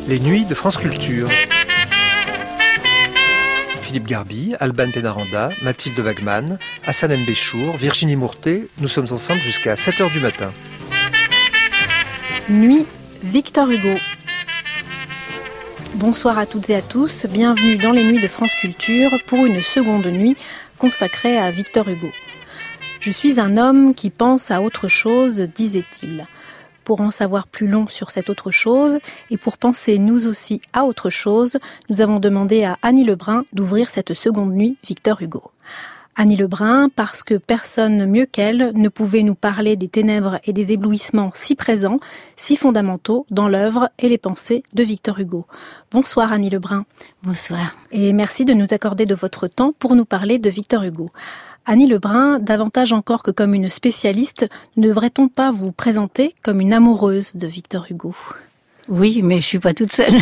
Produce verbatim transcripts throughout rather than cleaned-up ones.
Les nuits de France Culture. Philippe Garbi, Alban Pénaranda, Mathilde Wagman, Hassan M. Béchour, Virginie Mourtet, nous sommes ensemble jusqu'à sept heures du matin. Nuit, Victor Hugo. Bonsoir à toutes et à tous, bienvenue dans les nuits de France Culture pour une seconde nuit consacrée à Victor Hugo. Je suis un homme qui pense à autre chose, disait-il. Pour en savoir plus long sur cette autre chose, et pour penser nous aussi à autre chose, nous avons demandé à Annie Lebrun d'ouvrir cette seconde nuit Victor Hugo. Annie Lebrun, parce que personne mieux qu'elle ne pouvait nous parler des ténèbres et des éblouissements si présents, si fondamentaux dans l'œuvre et les pensées de Victor Hugo. Bonsoir Annie Lebrun. Bonsoir. Et merci de nous accorder de votre temps pour nous parler de Victor Hugo. Annie Lebrun, davantage encore que comme une spécialiste, ne devrait-on pas vous présenter comme une amoureuse de Victor Hugo ? Oui, mais je suis pas toute seule.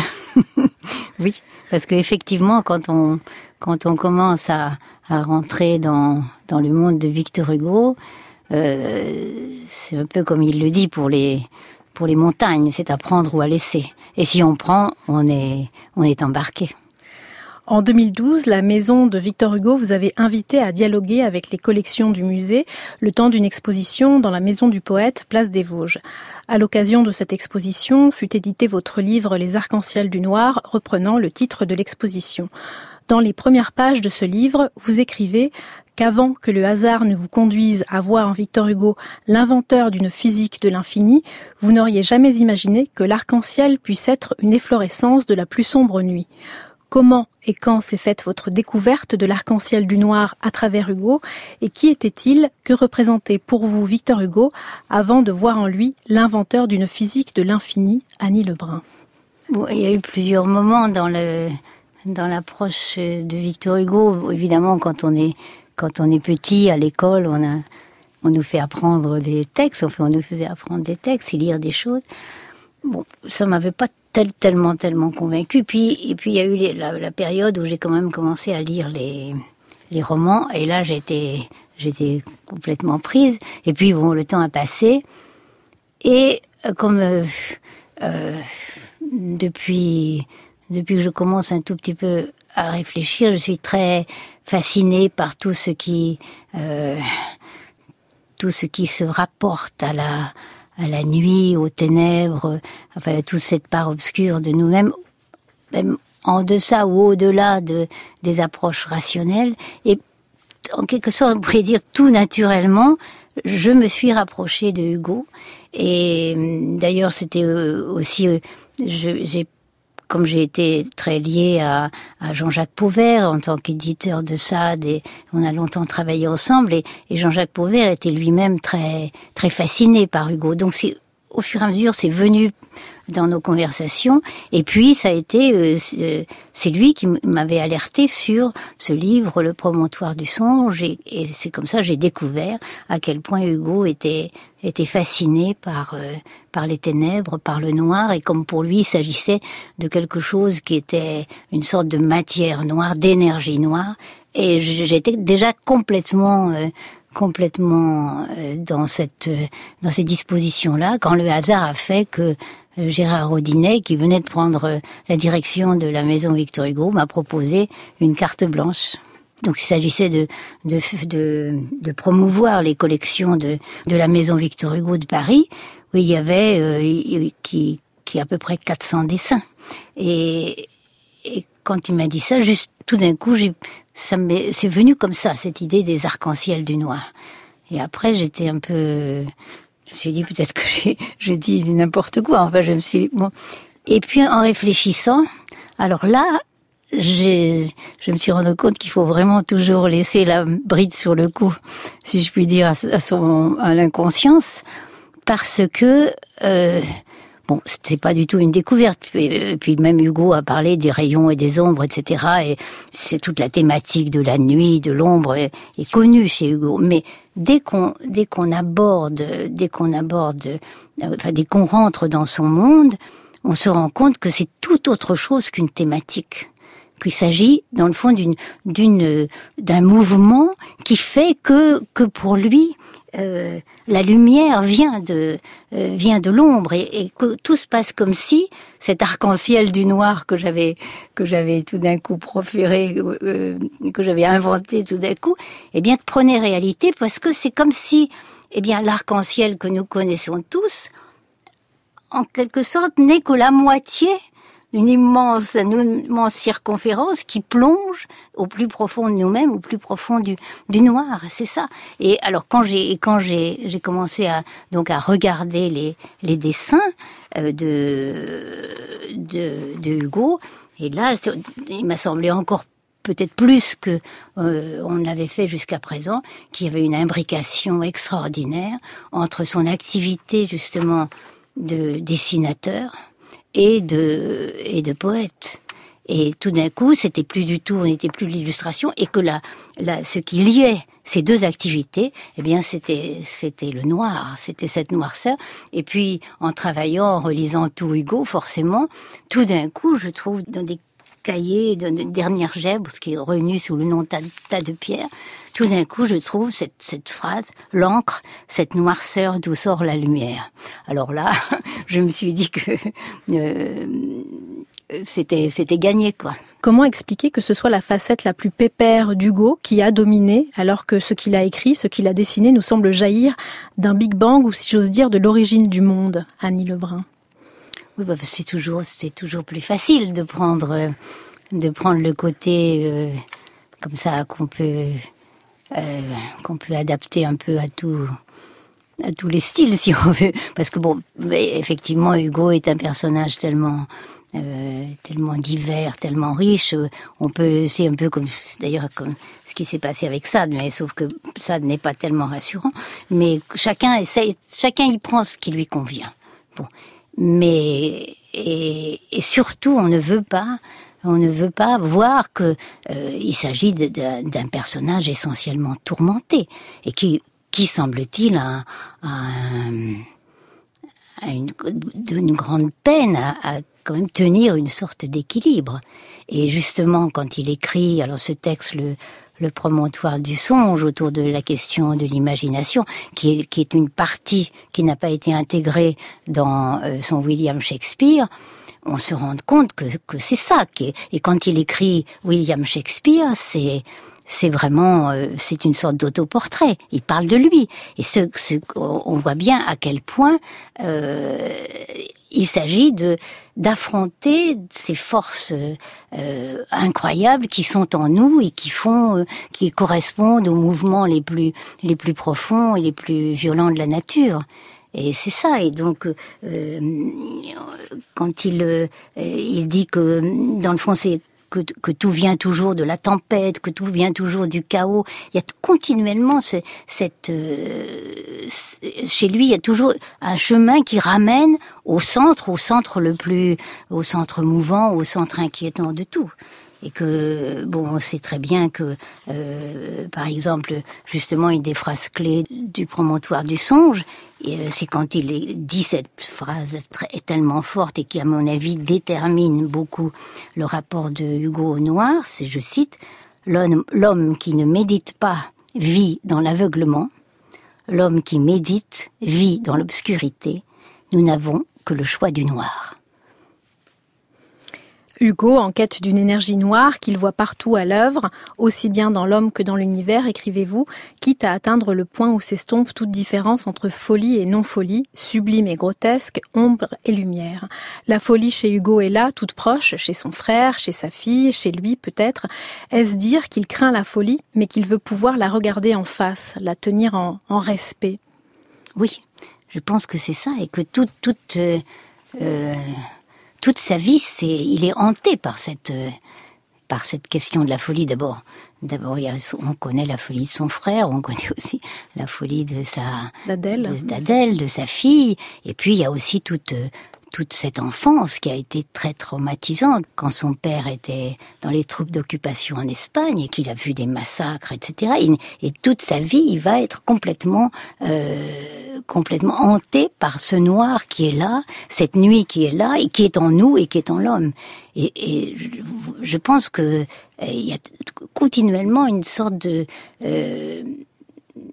Oui, parce qu'effectivement, quand on quand on commence à, à rentrer dans dans le monde de Victor Hugo, euh, c'est un peu comme il le dit pour les pour les montagnes, c'est à prendre ou à laisser. Et si on prend, on est on est embarqué. En deux mille douze, la maison de Victor Hugo vous avait invité à dialoguer avec les collections du musée le temps d'une exposition dans la maison du poète, place des Vosges. À l'occasion de cette exposition, fut édité votre livre Les arcs-en-ciel du noir, reprenant le titre de l'exposition. Dans les premières pages de ce livre, vous écrivez qu'avant que le hasard ne vous conduise à voir en Victor Hugo l'inventeur d'une physique de l'infini, vous n'auriez jamais imaginé que l'arc-en-ciel puisse être une efflorescence de la plus sombre nuit. Comment et quand s'est faite votre découverte de l'arc-en-ciel du noir à travers Hugo ? Et qui était-il ? Que représentait pour vous Victor Hugo avant de voir en lui l'inventeur d'une physique de l'infini, Annie Lebrun ? Bon, il y a eu plusieurs moments dans le dans l'approche de Victor Hugo. Évidemment, quand on est quand on est petit à l'école, on a on nous fait apprendre des textes. Enfin, on nous faisait apprendre des textes et lire des choses. Bon, ça m'avait pas tel, tellement, tellement convaincu. Puis, et puis il y a eu les, la, la période où j'ai quand même commencé à lire les, les romans. Et là, j'étais, j'étais complètement prise. Et puis, bon, le temps a passé. Et euh, comme euh, euh, depuis, depuis que je commence un tout petit peu à réfléchir, je suis très fascinée par tout ce qui, euh, tout ce qui se rapporte à la à la nuit, aux ténèbres, enfin toute cette part obscure de nous-mêmes, même en deçà ou au-delà de, des approches rationnelles. Et en quelque sorte, on pourrait dire tout naturellement, je me suis rapprochée de Hugo. Et d'ailleurs, c'était aussi, je, j'ai comme j'ai été très liée à, à Jean-Jacques Pauvert en tant qu'éditeur de Sade, et on a longtemps travaillé ensemble, et, et Jean-Jacques Pauvert était lui-même très très fasciné par Hugo. Donc c'est au fur et à mesure, c'est venu dans nos conversations, et puis ça a été, euh, c'est lui qui m'avait alerté sur ce livre, Le Promontoire du songe, et, et c'est comme ça que j'ai découvert à quel point Hugo était était fasciné par euh, par les ténèbres, par le noir, et comme pour lui il s'agissait de quelque chose qui était une sorte de matière noire, d'énergie noire, et j'étais déjà complètement euh, complètement euh, dans cette euh, dans ces dispositions-là, quand le hasard a fait que euh, Gérard Rodinet, qui venait de prendre euh, la direction de la maison Victor Hugo, m'a proposé une carte blanche. Donc il s'agissait de, de, de, de promouvoir les collections de, de la maison Victor Hugo de Paris, où il y avait euh, qui, qui à peu près quatre cents dessins. Et, et quand il m'a dit ça, juste tout d'un coup, j'ai, ça m'est, c'est venu comme ça, cette idée des arcs-en-ciel du noir. Et après, j'étais un peu... J'ai dit peut-être que j'ai, j'ai dit n'importe quoi. Enfin, je me suis... Bon. Et puis en réfléchissant, alors là... J'ai, je me suis rendu compte qu'il faut vraiment toujours laisser la bride sur le cou, si je puis dire, à, son, à l'inconscience, parce que, euh, bon, c'était pas du tout une découverte. Puis, puis même Hugo a parlé des rayons et des ombres, et cetera. Et c'est toute la thématique de la nuit, de l'ombre, est, est connue chez Hugo. Mais dès qu'on, dès qu'on aborde, dès qu'on aborde, enfin, dès qu'on rentre dans son monde, on se rend compte que c'est tout autre chose qu'une thématique. Qu'il s'agit, dans le fond, d'une, d'une, d'un mouvement qui fait que, que pour lui, euh, la lumière vient de euh, vient de l'ombre et, et que tout se passe comme si cet arc-en-ciel du noir que j'avais que j'avais tout d'un coup proféré, euh, que j'avais inventé tout d'un coup, eh bien prenait réalité parce que c'est comme si eh bien l'arc-en-ciel que nous connaissons tous, en quelque sorte, n'est que la moitié d'une immense, une immense circonférence qui plonge au plus profond de nous-mêmes, au plus profond du, du noir, c'est ça. Et alors quand j'ai quand j'ai j'ai commencé à donc à regarder les les dessins euh, de de de Hugo, et là il m'a semblé encore peut-être plus que euh, on l'avait fait jusqu'à présent, qu'il y avait une imbrication extraordinaire entre son activité justement de dessinateur et de et de poète. Et tout d'un coup, c'était plus du tout, on n'était plus de l'illustration, et que là, là, ce qui liait ces deux activités, eh bien, c'était c'était le noir, c'était cette noirceur. Et puis, en travaillant, en relisant tout Hugo, forcément, tout d'un coup, je trouve dans des cahiers de, de dernière gèbre, ce qui est revenu sous le nom de tas, tas de pierres, tout d'un coup, je trouve cette, cette phrase, l'encre, cette noirceur d'où sort la lumière. Alors là, je me suis dit que euh, c'était, c'était gagné, quoi. Comment expliquer que ce soit la facette la plus pépère d'Hugo qui a dominé, alors que ce qu'il a écrit, ce qu'il a dessiné nous semble jaillir d'un Big Bang, ou si j'ose dire, de l'origine du monde, Annie Lebrun? Oui, bah, c'est toujours, c'est toujours plus facile de prendre, de prendre le côté euh, comme ça qu'on peut, euh, qu'on peut adapter un peu à tout, à tous les styles, si on veut. Parce que bon, effectivement, Hugo est un personnage tellement, euh, tellement divers, tellement riche. On peut, c'est un peu comme, d'ailleurs, comme ce qui s'est passé avec Sade, mais sauf que Sade n'est pas tellement rassurant. Mais chacun essaye, chacun y prend ce qui lui convient. Bon. Mais et, et surtout, on ne veut pas, on ne veut pas voir que euh, il s'agit de, de, d'un personnage essentiellement tourmenté et qui, qui semble-t-il, a, a, a une, d'une grande peine à, à quand même tenir une sorte d'équilibre. Et justement, quand il écrit, alors ce texte, le le promontoire du songe, autour de la question de l'imagination, qui est, qui est une partie qui n'a pas été intégrée dans euh, son William Shakespeare, on se rend compte que, que c'est ça. Qui et quand il écrit William Shakespeare, c'est c'est vraiment, euh, c'est une sorte d'autoportrait. Il parle de lui. Et ce, ce, on voit bien à quel point euh, il s'agit de d'affronter ces forces euh, incroyables qui sont en nous et qui font, euh, qui correspondent aux mouvements les plus les plus profonds et les plus violents de la nature. Et c'est ça. Et donc, euh, quand il euh, il dit que dans le fond c'est Que, que tout vient toujours de la tempête, que tout vient toujours du chaos. Il y a continuellement ce, cette... Euh, chez lui, il y a toujours un chemin qui ramène au centre, au centre le plus... au centre mouvant, au centre inquiétant de tout. Et que, bon, on sait très bien que, euh, par exemple, justement, une des phrases clés du promontoire du songe, et, euh, c'est quand il dit cette phrase très, tellement forte et qui, à mon avis, détermine beaucoup le rapport de Hugo au noir, c'est, je cite, « L'homme, l'homme qui ne médite pas vit dans l'aveuglement, l'homme qui médite vit dans l'obscurité, nous n'avons que le choix du noir ». Hugo, en quête d'une énergie noire qu'il voit partout à l'œuvre, aussi bien dans l'homme que dans l'univers, écrivez-vous, quitte à atteindre le point où s'estompe toute différence entre folie et non-folie, sublime et grotesque, ombre et lumière. La folie chez Hugo est là, toute proche, chez son frère, chez sa fille, chez lui peut-être. Est-ce dire qu'il craint la folie, mais qu'il veut pouvoir la regarder en face, la tenir en, en respect? Oui, je pense que c'est ça, et que toute... toute euh, euh... Toute sa vie, c'est, il est hanté par cette, euh, par cette question de la folie. D'abord, d'abord, il y a, on connaît la folie de son frère, on connaît aussi la folie de sa, d'Adèle, de, d'Adèle, de sa fille. Et puis, il y a aussi toute, toute cette enfance qui a été très traumatisante quand son père était dans les troupes d'occupation en Espagne et qu'il a vu des massacres, et cetera. Et, et toute sa vie, il va être complètement, euh, complètement hanté par ce noir qui est là, cette nuit qui est là et qui est en nous et qui est en l'homme. Et, et je, je pense que euh, il y a continuellement une sorte de euh,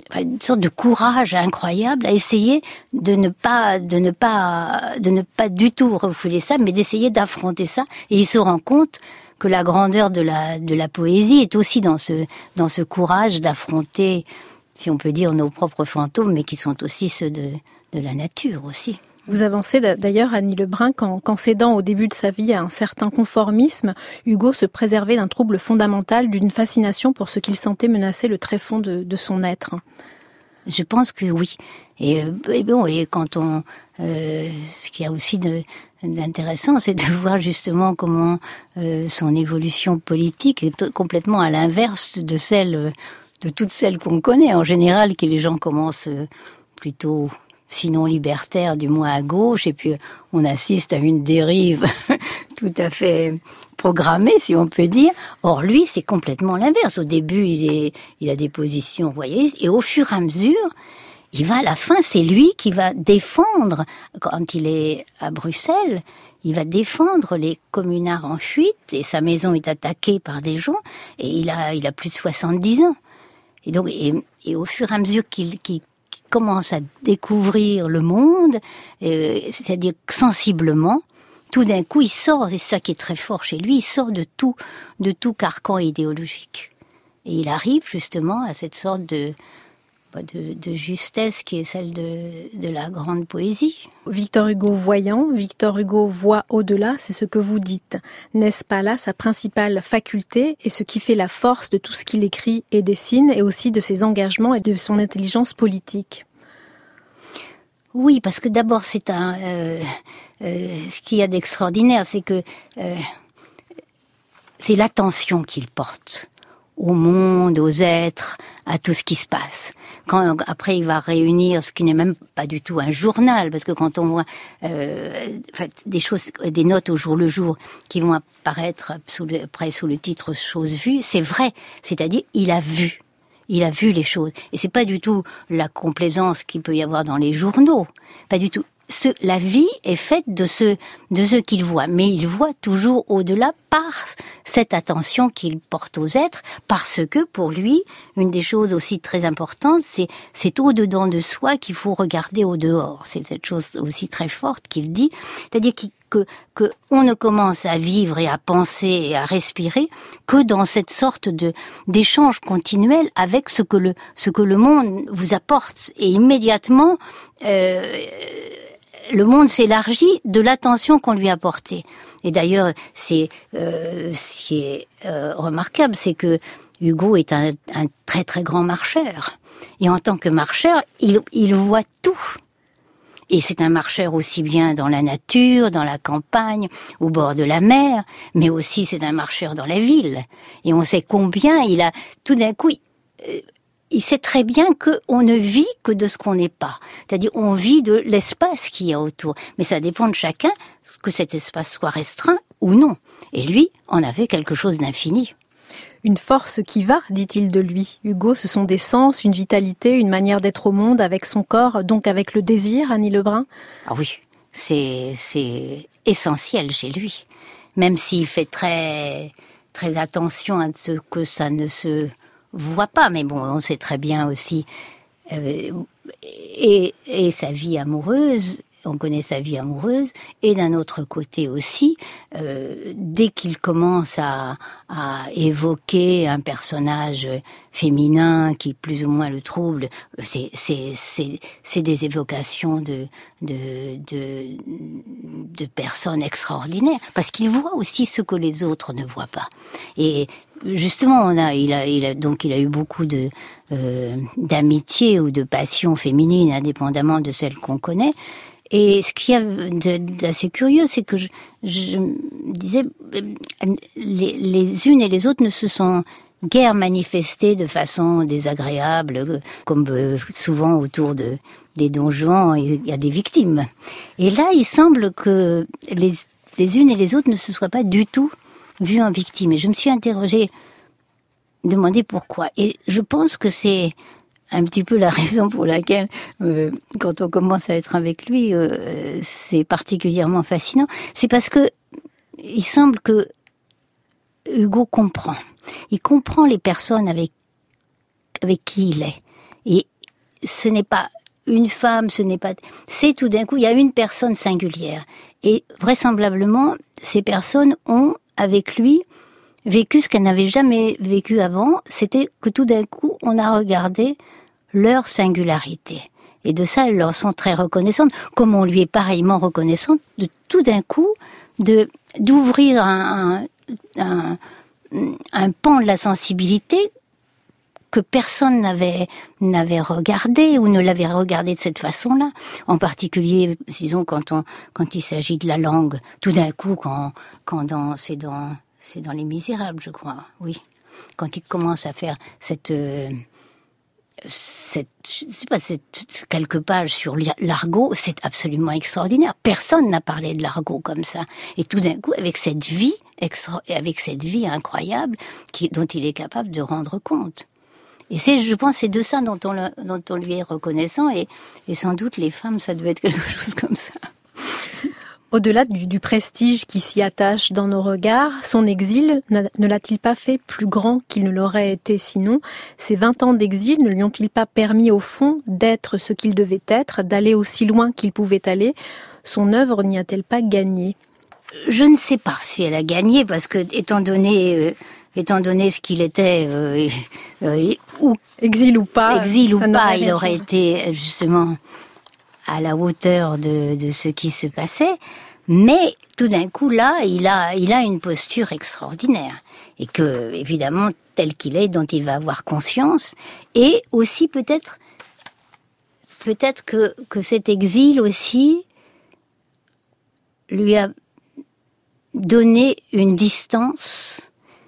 une sorte de courage incroyable à essayer de ne pas, de ne pas, de ne pas du tout refouler ça, mais d'essayer d'affronter ça. Et il se rend compte que la grandeur de la, de la poésie est aussi dans ce, dans ce courage d'affronter, si on peut dire, nos propres fantômes, mais qui sont aussi ceux de, de la nature aussi. Vous avancez d'ailleurs, Annie Lebrun, qu'en, qu'en cédant au début de sa vie à un certain conformisme, Hugo se préservait d'un trouble fondamental, d'une fascination pour ce qu'il sentait menacer le tréfonds de, de son être. Je pense que oui. Et, et bon, et quand on, euh, ce qu'il y a aussi de, d'intéressant, c'est de voir justement comment euh, son évolution politique est complètement à l'inverse de celle, de toutes celles qu'on connaît en général, que les gens commencent plutôt, sinon libertaire, du moins à gauche, et puis on assiste à une dérive tout à fait programmée, si on peut dire. Or, lui, c'est complètement l'inverse. Au début, il, est, il a des positions royalistes, et au fur et à mesure, il va à la fin, c'est lui qui va défendre, quand il est à Bruxelles, il va défendre les communards en fuite, et sa maison est attaquée par des gens, et il a, il a plus de soixante-dix ans. Et donc, et, et au fur et à mesure qu'il, qu'il commence à découvrir le monde, euh, c'est-à-dire sensiblement, tout d'un coup, il sort, et c'est ça qui est très fort chez lui, il sort de tout, de tout carcan idéologique. Et il arrive justement à cette sorte de, de, de justesse qui est celle de, de la grande poésie. Victor Hugo voyant, Victor Hugo voit au-delà, c'est ce que vous dites. N'est-ce pas là sa principale faculté et ce qui fait la force de tout ce qu'il écrit et dessine, et aussi de ses engagements et de son intelligence politique? Oui, parce que d'abord, c'est un... Euh, euh, ce qu'il y a d'extraordinaire, c'est que euh, c'est l'attention qu'il porte au monde, aux êtres, à tout ce qui se passe. Quand après il va réunir ce qui n'est même pas du tout un journal, parce que quand on voit euh, des choses, des notes au jour le jour qui vont apparaître sous le, après sous le titre choses vues, c'est vrai, c'est-à-dire il a vu, il a vu les choses, et c'est pas du tout la complaisance qu'il peut y avoir dans les journaux, pas du tout. Ce, la vie est faite de ce, de ce qu'il voit, mais il voit toujours au-delà par cette attention qu'il porte aux êtres, parce que pour lui, une des choses aussi très importantes, c'est, c'est au-dedans de soi qu'il faut regarder au-dehors. C'est cette chose aussi très forte qu'il dit, c'est-à-dire qu'il que, que on ne commence à vivre et à penser et à respirer que dans cette sorte de, d'échange continuel avec ce que le, ce que le monde vous apporte. Et immédiatement, euh, le monde s'élargit de l'attention qu'on lui a portée. Et d'ailleurs, c'est euh, ce qui est euh, remarquable, c'est que Hugo est un, un très très grand marcheur. Et en tant que marcheur, il, il voit tout. Et c'est un marcheur aussi bien dans la nature, dans la campagne, au bord de la mer, mais aussi c'est un marcheur dans la ville. Et on sait combien il a, tout d'un coup, il, il sait très bien qu'on ne vit que de ce qu'on n'est pas. C'est-à-dire, on vit de l'espace qu'il y a autour. Mais ça dépend de chacun, que cet espace soit restreint ou non. Et lui en avait quelque chose d'infini. Une force qui va, dit-il de lui. Hugo, ce sont des sens, une vitalité, une manière d'être au monde avec son corps, donc avec le désir, Annie Lebrun? Ah oui, c'est, c'est essentiel chez lui. Même s'il fait très, très attention à ce que ça ne se voit pas. Mais bon, on sait très bien aussi. Euh, et, et sa vie amoureuse, on connaît sa vie amoureuse, et d'un autre côté aussi, euh, dès qu'il commence à, à évoquer un personnage féminin qui plus ou moins le trouble, c'est, c'est, c'est, c'est des évocations de, de, de, de personnes extraordinaires, parce qu'il voit aussi ce que les autres ne voient pas. Et justement, on a, il a, il a, donc il a eu beaucoup de, euh, d'amitié ou de passion féminine, indépendamment de celle qu'on connaît. Et ce qu'il y a d'assez curieux, c'est que je, je me disais, les, les unes et les autres ne se sont guère manifestées de façon désagréable, comme souvent autour de, des donjons, il y a des victimes. Et là, il semble que les, les unes et les autres ne se soient pas du tout vues en victimes. Et je me suis interrogée, demandé pourquoi. Et je pense que c'est un petit peu la raison pour laquelle, euh, quand on commence à être avec lui, euh, c'est particulièrement fascinant. C'est parce que il semble que Hugo comprend. Il comprend les personnes avec avec qui il est. Et ce n'est pas une femme, ce n'est pas... C'est tout d'un coup, il y a une personne singulière. Et vraisemblablement, ces personnes ont, avec lui, vécu ce qu'elles n'avaient jamais vécu avant. C'était que tout d'un coup, on a regardé leur singularité. Et de ça, elles leur sont très reconnaissantes, comme on lui est pareillement reconnaissante, de tout d'un coup, de d'ouvrir un, un, un, un pan de la sensibilité que personne n'avait n'avait regardé ou ne l'avait regardé de cette façon-là. En particulier, disons quand on quand il s'agit de la langue, tout d'un coup, quand quand dans c'est dans c'est dans Les Misérables, je crois, oui, quand il commence à faire cette euh, cette, je sais pas, cette, quelques pages sur l'argot, c'est absolument extraordinaire. Personne n'a parlé de l'argot comme ça. Et tout d'un coup, avec cette vie, extra, avec cette vie incroyable, qui, dont il est capable de rendre compte. Et c'est, je pense, c'est de ça dont on, le, dont on lui est reconnaissant. Et, et sans doute, les femmes, ça devait être quelque chose comme ça. Au-delà du, du prestige qui s'y attache dans nos regards, son exil ne l'a-t-il pas fait plus grand qu'il ne l'aurait été sinon? Ces vingt ans d'exil ne lui ont-ils pas permis, au fond, d'être ce qu'il devait être, d'aller aussi loin qu'il pouvait aller? Son œuvre n'y a-t-elle pas gagné? Je ne sais pas si elle a gagné, parce que, étant donné... Euh, étant donné ce qu'il était, euh, euh, ou, exil ou pas, exil ou pas, il aurait été, justement... à la hauteur de, de ce qui se passait, mais tout d'un coup là, il a, il a une posture extraordinaire et que évidemment tel qu'il est, dont il va avoir conscience, et aussi peut-être, peut-être que que cet exil aussi lui a donné une distance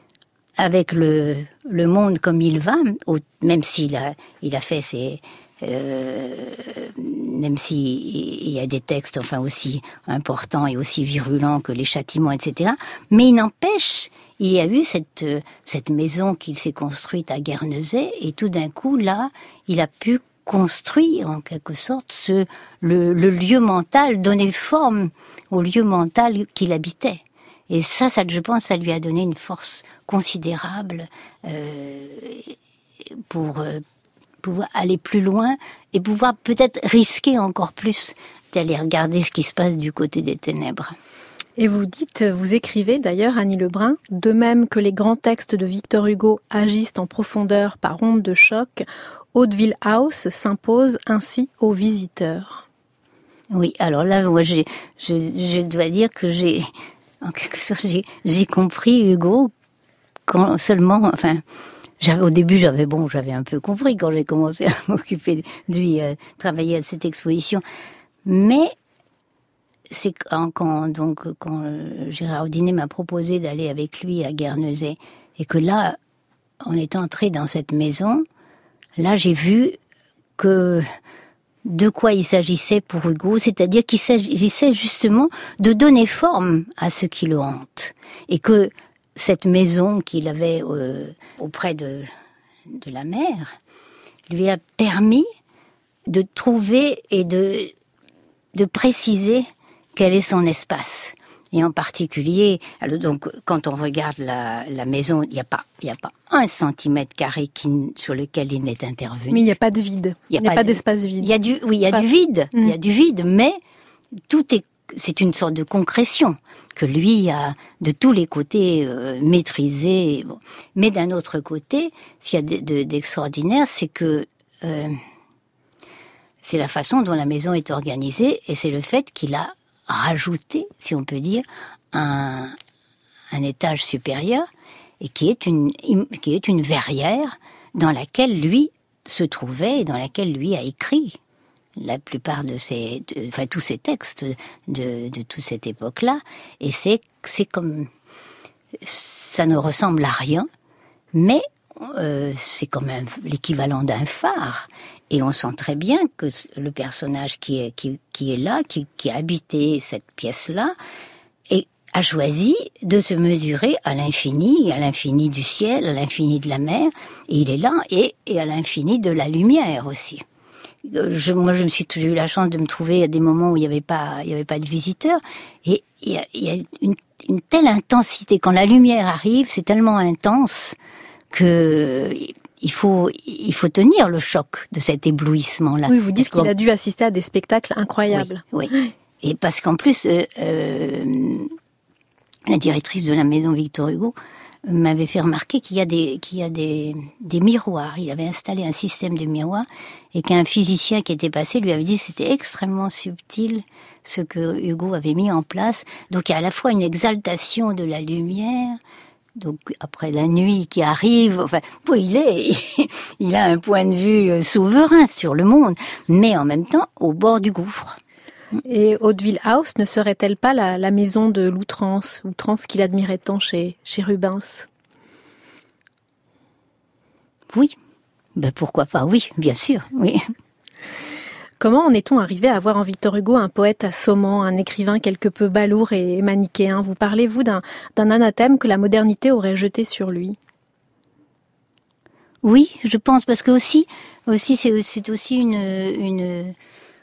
avec le le monde comme il va, même s'il a il a fait ses Euh, même si il y a des textes enfin aussi importants et aussi virulents que les châtiments, et cetera. Mais il n'empêche, il y a eu cette cette maison qu'il s'est construite à Guernesey, et tout d'un coup là, il a pu construire en quelque sorte ce le, le lieu mental, donner forme au lieu mental qu'il habitait. Et ça, ça, je pense, ça lui a donné une force considérable euh, pour euh, pouvoir aller plus loin et pouvoir peut-être risquer encore plus d'aller regarder ce qui se passe du côté des ténèbres. Et vous dites, vous écrivez d'ailleurs, Annie Lebrun, de même que les grands textes de Victor Hugo agissent en profondeur par ondes de choc, Hauteville House s'impose ainsi aux visiteurs. Oui, alors là, moi, j'ai, je, je dois dire que j'ai, en quelque sorte, j'ai, j'ai compris Hugo quand seulement, enfin, J'avais, au début, j'avais bon, j'avais un peu compris quand j'ai commencé à m'occuper de lui, euh, travailler à cette exposition. Mais c'est quand, quand donc quand euh, Gérard Audinet m'a proposé d'aller avec lui à Guernesey, et que là, on est entré dans cette maison, là j'ai vu que de quoi il s'agissait pour Hugo, c'est-à-dire qu'il s'agissait justement de donner forme à ce qui le hante, et que cette maison qu'il avait euh, auprès de, de la mer lui a permis de trouver et de, de préciser quel est son espace. Et en particulier, alors donc, quand on regarde la, la maison, il n'y a pas, il n'y a pas un centimètre carré qui, sur lequel il n'est intervenu. Mais il n'y a pas de vide. Il n'y a, a pas d'espace vide. Il y a du, oui, il y a pas... du vide. Mmh. Il y a du vide, mais tout est, c'est une sorte de concrétion que lui a de tous les côtés euh, maîtrisé. Bon. Mais d'un autre côté, ce qu'il y a de, de, d'extraordinaire, c'est que euh, c'est la façon dont la maison est organisée, et c'est le fait qu'il a rajouté, si on peut dire, un, un étage supérieur, et qui est une, qui est une verrière dans laquelle lui se trouvait et dans laquelle lui a écrit la plupart de ses, de, enfin tous ces textes de, de toute cette époque-là. Et c'est, c'est comme, ça ne ressemble à rien, mais euh, c'est quand même l'équivalent d'un phare. Et on sent très bien que le personnage qui est, qui, qui est là, qui, qui a habité cette pièce-là, et a choisi de se mesurer à l'infini, à l'infini du ciel, à l'infini de la mer, et il est là, et, et à l'infini de la lumière aussi. Je, moi, je me suis toujours eu la chance de me trouver à des moments où il n'y avait pas, il y avait pas de visiteurs, et il y a, il y a une, une telle intensité. Quand la lumière arrive, c'est tellement intense que il faut, il faut tenir le choc de cet éblouissement-là. Oui, vous dites qu'il a dû assister à des spectacles incroyables. Oui, oui. Et parce qu'en plus, euh, euh, la directrice de la maison Victor Hugo m'avait fait remarquer qu'il y a des, qu'il y a des, des miroirs. Il avait installé un système de miroirs et qu'un physicien qui était passé lui avait dit que c'était extrêmement subtil ce que Hugo avait mis en place. Donc il y a à la fois une exaltation de la lumière, donc après la nuit qui arrive, enfin, bon, il est, il a un point de vue souverain sur le monde, mais en même temps au bord du gouffre. Et Hauteville House ne serait-elle pas la, la maison de l'outrance, outrance qu'il admirait tant chez, chez Rubens? Oui, ben pourquoi pas, oui, bien sûr, oui. Comment en est-on arrivé à voir en Victor Hugo un poète assommant, un écrivain quelque peu balourd et manichéen? Vous parlez, vous, d'un, d'un anathème que la modernité aurait jeté sur lui? Oui, je pense, parce que aussi, aussi c'est, c'est aussi une... une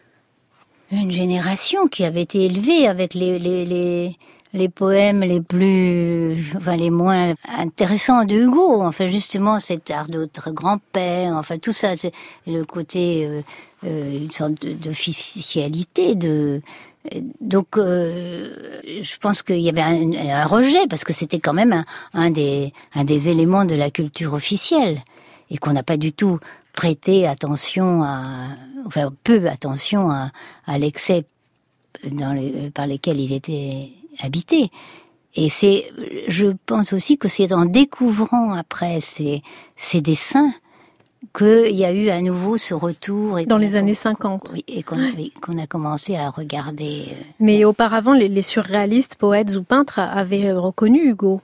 Une génération qui avait été élevée avec les, les, les, les poèmes les plus, enfin, les moins intéressants de Hugo. Enfin, justement, cet art de notre grand-père, enfin, tout ça, c'est le côté, euh, euh, une sorte de, d'officialité, de, donc, euh, je pense qu'il y avait un, un rejet, parce que c'était quand même un, un des, un des éléments de la culture officielle, et qu'on n'a pas du tout prêté attention à, enfin peu attention à, à l'excès dans les, par lesquels il était habité. Et c'est, je pense aussi que c'est en découvrant après ces, ces dessins qu'il y a eu à nouveau ce retour. Et dans les années cinquante. Oui, et qu'on, et qu'on a commencé à regarder. Mais auparavant, les, les surréalistes, poètes ou peintres avaient reconnu Hugo.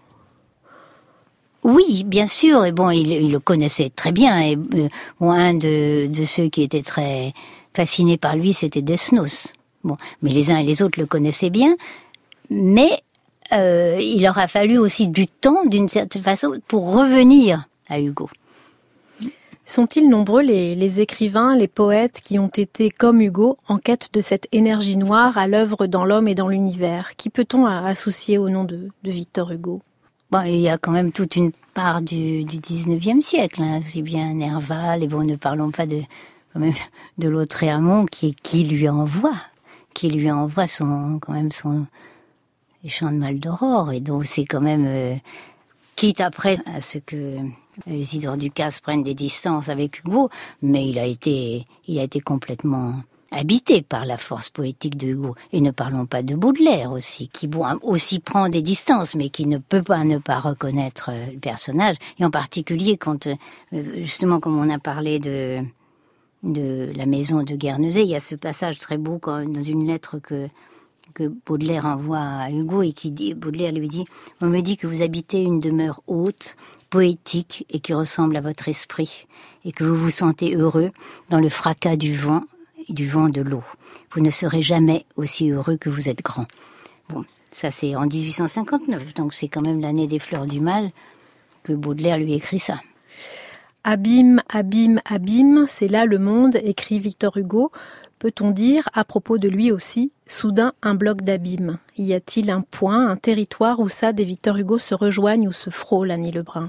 Oui, bien sûr, et bon, il, il le connaissait très bien, et euh, bon, un de, de ceux qui étaient très fascinés par lui, c'était Desnos. Bon, mais les uns et les autres le connaissaient bien, mais euh, il leur a fallu aussi du temps, d'une certaine façon, pour revenir à Hugo. Sont-ils nombreux les, les écrivains, les poètes qui ont été, comme Hugo, en quête de cette énergie noire à l'œuvre dans l'homme et dans l'univers? Qui peut-on associer au nom de, de Victor Hugo? Bon, il y a quand même toute une part du, du dix-neuvième siècle, hein, aussi bien Nerval, et bon, ne parlons pas de, quand même, de Lautréamont qui, qui lui envoie, qui lui envoie son, quand même son, les chants de Maldoror, et donc c'est quand même, euh, quitte après à ce que Isidore Ducasse prenne des distances avec Hugo, mais il a été, il a été complètement habité par la force poétique de Hugo. Et ne parlons pas de Baudelaire aussi, qui bon, aussi prend des distances, mais qui ne peut pas ne pas reconnaître le personnage. Et en particulier quand, justement, comme on a parlé de, de la maison de Guernesey, il y a ce passage très beau quand, dans une lettre que, que Baudelaire envoie à Hugo, et qui dit, Baudelaire lui dit « On me dit que vous habitez une demeure haute, poétique, et qui ressemble à votre esprit, et que vous vous sentez heureux dans le fracas du vent, et du vent de l'eau. Vous ne serez jamais aussi heureux que vous êtes grand. » Bon, ça c'est en dix-huit cent cinquante-neuf, donc c'est quand même l'année des Fleurs du Mal que Baudelaire lui écrit ça. Abîme, abîme, abîme, c'est là le monde, écrit Victor Hugo. Peut-on dire, à propos de lui aussi, soudain un bloc d'abîme? Y a-t-il un point, un territoire où Sade et Victor Hugo se rejoignent ou se frôlent, Annie Lebrun?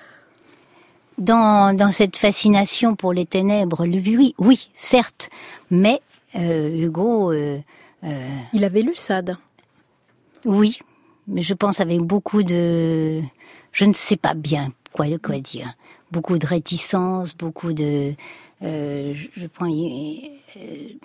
Dans, dans cette fascination pour les ténèbres, lui, oui, certes, mais euh, Hugo... Euh, euh, Il avait lu Sade. Oui, mais je pense avec beaucoup de... Je ne sais pas bien quoi, quoi dire. Beaucoup de réticence, beaucoup de... Euh, je, je prends... Euh,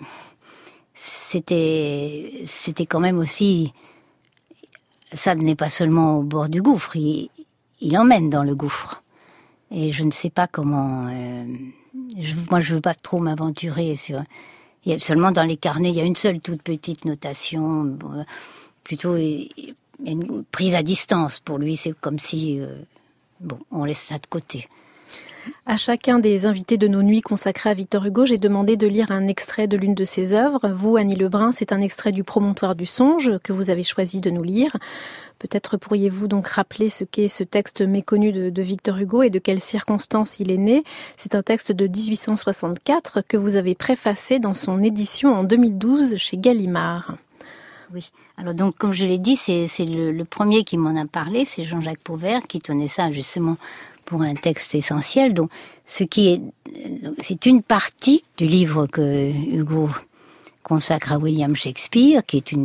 c'était, c'était quand même aussi... Sade n'est pas seulement au bord du gouffre, il, il emmène dans le gouffre. Et je ne sais pas comment... Euh, je, moi, je ne veux pas trop m'aventurer sur... Il y a, seulement dans les carnets, il y a une seule toute petite notation, bon, plutôt une prise à distance. Pour lui, c'est comme si... Euh, bon, on laisse ça de côté. À chacun des invités de nos nuits consacrées à Victor Hugo, j'ai demandé de lire un extrait de l'une de ses œuvres. Vous, Annie Lebrun, c'est un extrait du Promontoire du songe que vous avez choisi de nous lire. Peut-être pourriez-vous donc rappeler ce qu'est ce texte méconnu de, de Victor Hugo et de quelles circonstances il est né. C'est un texte de dix-huit cent soixante-quatre que vous avez préfacé dans son édition en deux mille douze chez Gallimard. Oui, alors donc comme je l'ai dit, c'est, c'est le, le premier qui m'en a parlé, c'est Jean-Jacques Pauvert qui tenait ça justement pour un texte essentiel. Donc, ce qui est, c'est une partie du livre que Hugo consacre à William Shakespeare, qui est une,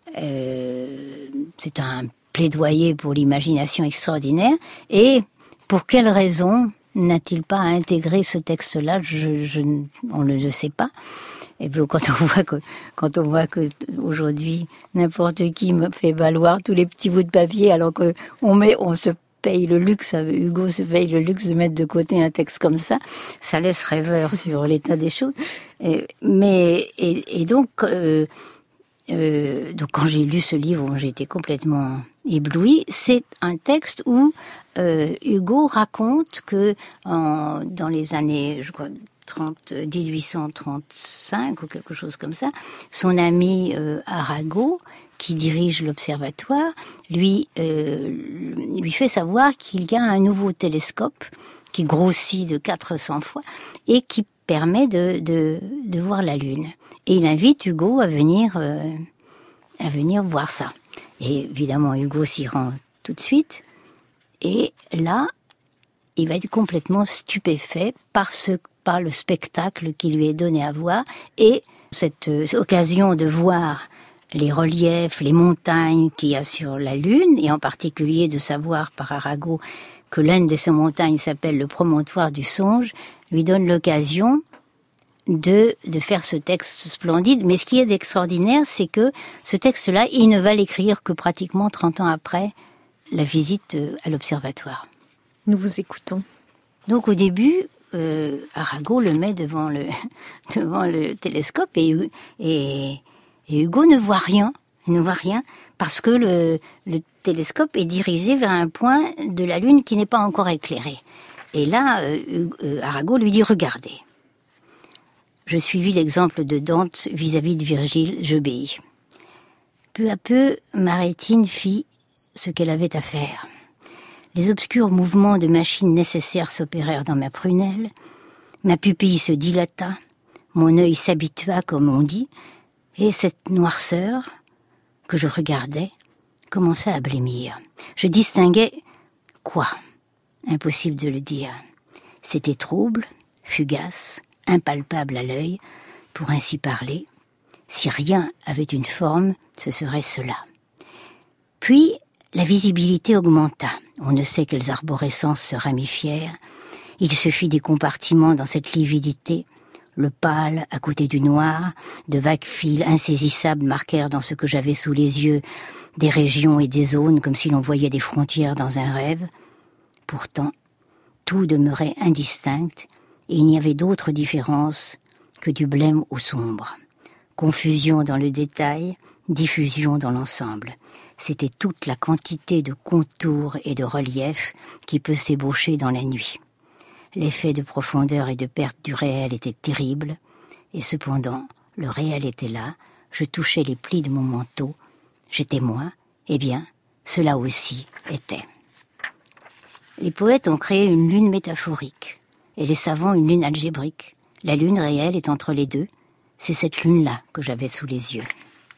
euh, c'est un plaidoyer pour l'imagination extraordinaire. Et pour quelle raison n'a-t-il pas intégré ce texte-là? je, je, On ne le sait pas. Et puis quand on voit que, quand on voit que aujourd'hui n'importe qui me fait valoir tous les petits bouts de papier, alors que on met, on se paye le luxe, Hugo se paye le luxe de mettre de côté un texte comme ça, ça laisse rêveur sur l'état des choses. Et, mais et, et donc, euh, euh, donc quand j'ai lu ce livre, j'ai été complètement éblouie. C'est un texte où euh, Hugo raconte que en, dans les années, je crois, dix-huit cent trente-cinq ou quelque chose comme ça, son ami euh, Arago, qui dirige l'observatoire, lui, euh, lui fait savoir qu'il y a un nouveau télescope qui grossit de quatre cents fois et qui permet de, de, de voir la Lune. Et il invite Hugo à venir, euh, à venir voir ça. Et évidemment, Hugo s'y rend tout de suite. Et là, il va être complètement stupéfait par, ce, par le spectacle qui lui est donné à voir et cette euh, occasion de voir les reliefs, les montagnes qu'il y a sur la Lune, et en particulier de savoir par Arago que l'une de ces montagnes s'appelle le promontoire du Songe, lui donne l'occasion de, de faire ce texte splendide. Mais ce qui est d'extraordinaire, c'est que ce texte-là, il ne va l'écrire que pratiquement trente ans après la visite à l'observatoire. Nous vous écoutons. Donc au début, euh, Arago le met devant le, devant le télescope et, et Et Hugo ne voit rien, il ne voit rien, parce que le, le télescope est dirigé vers un point de la Lune qui n'est pas encore éclairé. Et là, euh, euh, Arago lui dit « Regardez, je suivis l'exemple de Dante vis-à-vis de Virgile, j'obéis. Peu à peu, ma rétine fit ce qu'elle avait à faire. Les obscurs mouvements de machine nécessaires s'opérèrent dans ma prunelle, ma pupille se dilata, mon œil s'habitua, comme on dit, et cette noirceur que je regardais commença à blêmir. Je distinguais quoi? Impossible de le dire. C'était trouble, fugace, impalpable à l'œil, pour ainsi parler. Si rien avait une forme, ce serait cela. Puis, la visibilité augmenta. On ne sait quelles arborescences se ramifièrent. Il se fit des compartiments dans cette lividité. Le pâle à côté du noir, de vagues fils insaisissables marquèrent dans ce que j'avais sous les yeux des régions et des zones comme si l'on voyait des frontières dans un rêve. Pourtant, tout demeurait indistinct et il n'y avait d'autre différence que du blême au sombre. Confusion dans le détail, diffusion dans l'ensemble. C'était toute la quantité de contours et de reliefs qui peut s'ébaucher dans la nuit. L'effet de profondeur et de perte du réel était terrible, et cependant, le réel était là, je touchais les plis de mon manteau, j'étais moi, eh bien, cela aussi était. Les poètes ont créé une lune métaphorique, et les savants une lune algébrique. La lune réelle est entre les deux, c'est cette lune-là que j'avais sous les yeux.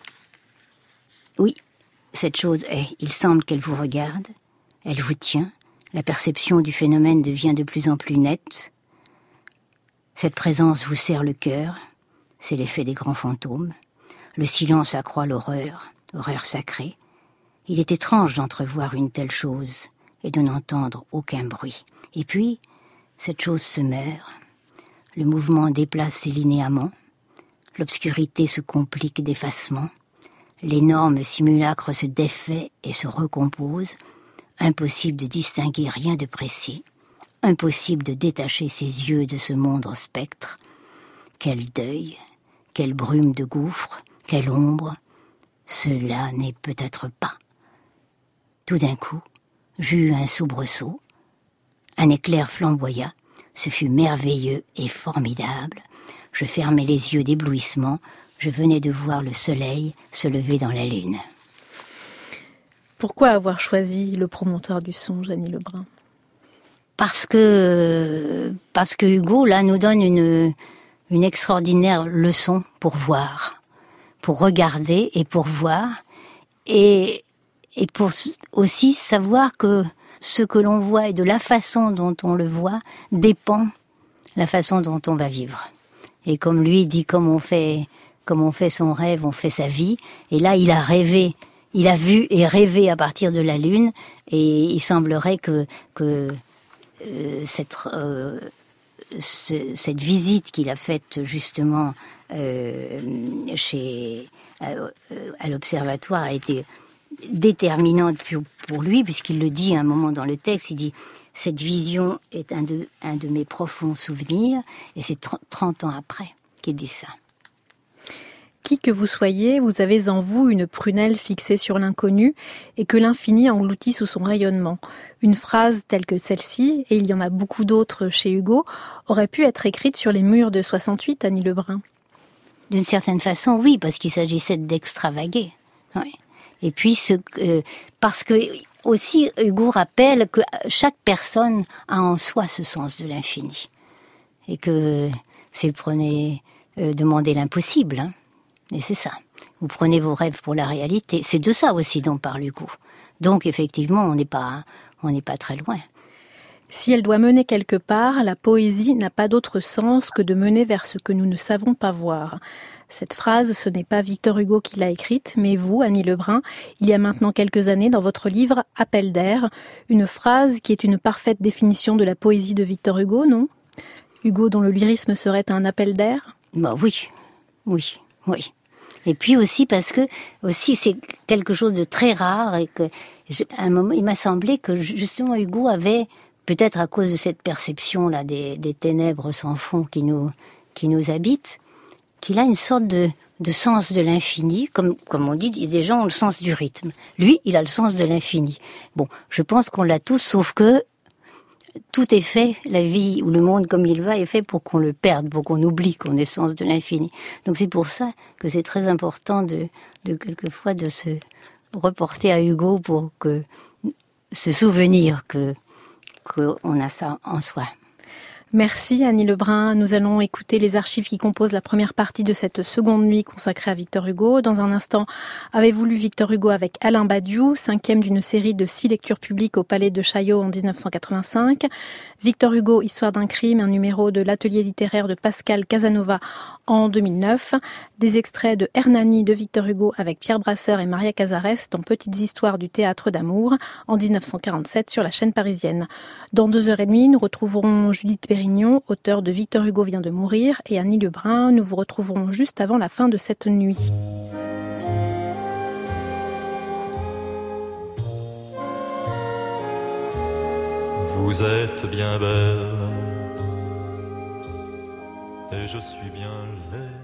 Oui, cette chose est, il semble qu'elle vous regarde, elle vous tient, la perception du phénomène devient de plus en plus nette. Cette présence vous serre le cœur, c'est l'effet des grands fantômes. Le silence accroît l'horreur, horreur sacrée. Il est étrange d'entrevoir une telle chose et de n'entendre aucun bruit. Et puis, cette chose se meurt. Le mouvement déplace ses linéaments. L'obscurité se complique d'effacement. L'énorme simulacre se défait et se recompose. Impossible de distinguer rien de précis, impossible de détacher ses yeux de ce moindre spectre. Quel deuil, quelle brume de gouffre, quelle ombre, cela n'est peut-être pas. Tout d'un coup, j'eus un soubresaut, un éclair flamboya, ce fut merveilleux et formidable. Je fermai les yeux d'éblouissement, je venais de voir le soleil se lever dans la lune. Pourquoi avoir choisi le promontoire du Songe, Annie Lebrun? Parce que, parce que Hugo, là, nous donne une, une extraordinaire leçon pour voir, pour regarder et pour voir, et, et pour aussi savoir que ce que l'on voit et de la façon dont on le voit dépend la façon dont on va vivre. Et comme lui dit, comme on fait, comme on fait son rêve, on fait sa vie. Et là, il a rêvé, il a vu et rêvé à partir de la Lune. Et il semblerait que, que euh, cette, euh, ce, cette visite qu'il a faite justement euh, chez, à, à l'observatoire a été déterminante pour, pour lui, puisqu'il le dit à un moment dans le texte, il dit « Cette vision est un de, un de mes profonds souvenirs », et c'est trente ans après qu'il dit ça. Qui que vous soyez, vous avez en vous une prunelle fixée sur l'inconnu et que l'infini engloutit sous son rayonnement. Une phrase telle que celle-ci, et il y en a beaucoup d'autres chez Hugo, aurait pu être écrite sur les murs de soixante-huit, Annie Lebrun. D'une certaine façon, oui, parce qu'il s'agissait d'extravaguer. Oui. Et puis, ce, euh, parce que aussi, Hugo rappelle que chaque personne a en soi ce sens de l'infini. Et que c'est prenez, euh, demander l'impossible, hein. Et c'est ça. Vous prenez vos rêves pour la réalité. C'est de ça aussi dont parle Hugo. Donc, effectivement, on n'est pas, on n'est pas très loin. Si elle doit mener quelque part, la poésie n'a pas d'autre sens que de mener vers ce que nous ne savons pas voir. Cette phrase, ce n'est pas Victor Hugo qui l'a écrite, mais vous, Annie Lebrun, il y a maintenant quelques années dans votre livre « Appel d'air », une phrase qui est une parfaite définition de la poésie de Victor Hugo, non ? Hugo dont le lyrisme serait un appel d'air ? Bah oui, oui, oui. Et puis aussi parce que aussi c'est quelque chose de très rare et que à un moment il m'a semblé que justement Hugo avait, peut-être à cause de cette perception là des, des ténèbres sans fond qui nous qui nous habitent, qu'il a une sorte de, de sens de l'infini, comme comme on dit, des gens ont le sens du rythme. Lui, il a le sens de l'infini. Bon, je pense qu'on l'a tous, sauf que tout est fait, la vie ou le monde comme il va est fait pour qu'on le perde, pour qu'on oublie qu'on ait sens de l'infini. Donc c'est pour ça que c'est très important de, de quelquefois de se reporter à Hugo pour que se souvenir que qu'on a ça en soi. Merci Annie Lebrun. Nous allons écouter les archives qui composent la première partie de cette seconde nuit consacrée à Victor Hugo. Dans un instant, avez-vous lu Victor Hugo avec Alain Badiou, cinquième d'une série de six lectures publiques au Palais de Chaillot en dix-neuf cent quatre-vingt-cinq. Victor Hugo, Histoire d'un crime, un numéro de l'atelier littéraire de Pascal Casanova en deux mille neuf. Des extraits de Hernani de Victor Hugo avec Pierre Brasseur et Maria Cazares dans Petites histoires du théâtre d'amour en dix-neuf cent quarante-sept sur la chaîne parisienne. Dans deux heures et demie, nous retrouverons Judith Pérignon, auteure de Victor Hugo vient de mourir, et Annie Lebrun. Nous vous retrouverons juste avant la fin de cette nuit. Vous êtes bien belle et je suis bien laid.